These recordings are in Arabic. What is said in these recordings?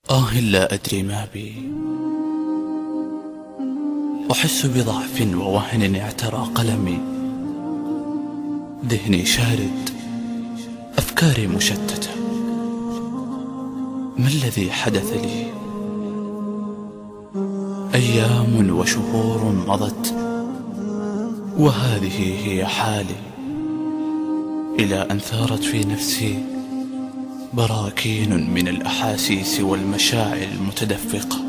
لا أدري ما بي، أحس بضعف ووهن اعترى قلمي. ذهني شارد، أفكاري مشتتة. ما الذي حدث لي؟ أيام وشهور مضت وهذه هي حالي، إلى أن ثارت في نفسي براكين من الأحاسيس والمشاعر المتدفقة،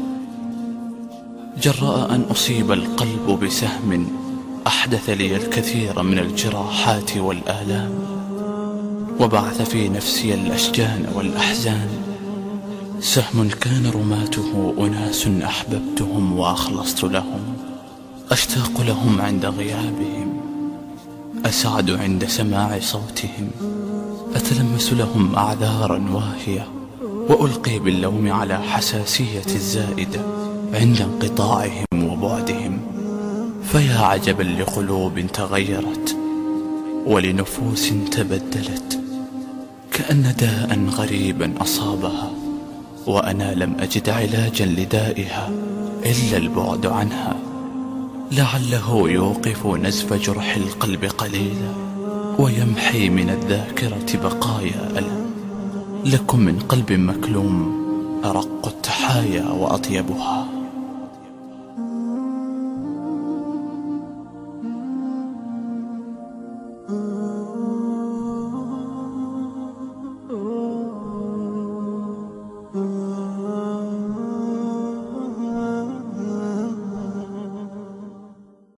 جراء أن أصيب القلب بسهم أحدث لي الكثير من الجراحات والآلام، وبعث في نفسي الأشجان والأحزان. سهم كان رماته أناس أحببتهم وأخلصت لهم، أشتاق لهم عند غيابهم، أسعد عند سماع صوتهم، أتلمس لهم أعذارا واهية، وألقي باللوم على حساسية الزائدة عند انقطاعهم وبعدهم. فيا عجبا لقلوب تغيرت ولنفوس تبدلت، كأن داء غريبا أصابها وأنا لم أجد علاجا لدائها إلا البعد عنها، لعله يوقف نزف جرح القلب قليلا ويمحي من الذاكرة بقايا ألم. لكم من قلب مكلوم أرق التحايا وأطيبها.